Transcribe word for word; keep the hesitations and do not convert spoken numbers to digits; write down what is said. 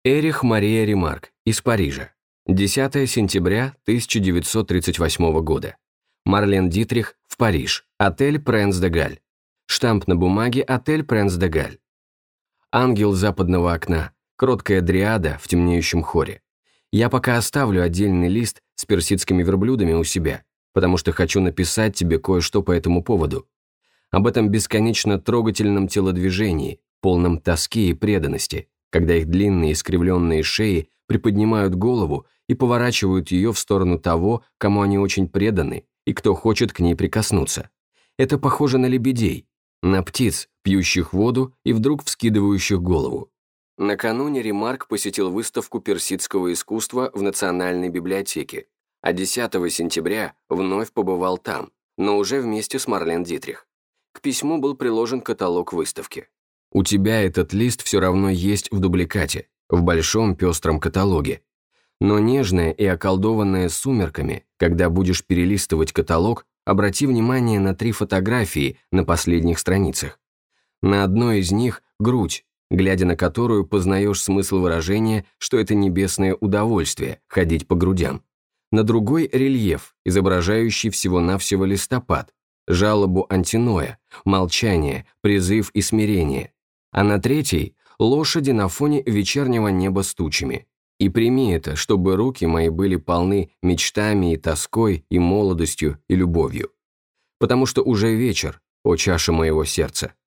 Эрих Мария Ремарк из Парижа. десятое сентября тысяча девятьсот тридцать восьмого года. Марлен Дитрих в Париж. Отель Пренс де Галь. Штамп на бумаге «Отель Пренс де Галь». Ангел западного окна. Кроткая дриада в темнеющем хоре. Я пока оставлю отдельный лист с персидскими верблюдами у себя, потому что хочу написать тебе кое-что по этому поводу. Об этом бесконечно трогательном телодвижении, полном тоски и преданности, когда их длинные искривленные шеи приподнимают голову и поворачивают ее в сторону того, кому они очень преданы и кто хочет к ней прикоснуться. Это похоже на лебедей, на птиц, пьющих воду и вдруг вскидывающих голову. Накануне Ремарк посетил выставку персидского искусства в Национальной библиотеке, а десятого сентября вновь побывал там, но уже вместе с Марлен Дитрих. К письму был приложен каталог выставки. У тебя этот лист все равно есть в дубликате, в большом пестром каталоге. Но нежная и околдованная сумерками, когда будешь перелистывать каталог, обрати внимание на три фотографии на последних страницах. На одной из них грудь, глядя на которую познаешь смысл выражения, что это небесное удовольствие – ходить по грудям. На другой – рельеф, изображающий всего-навсего листопад, жалобу Антиноя, молчание, призыв и смирение. А на третьей – лошади на фоне вечернего неба с тучами. И прими это, чтобы руки мои были полны мечтами и тоской, и молодостью, и любовью. Потому что уже вечер, о чаша моего сердца.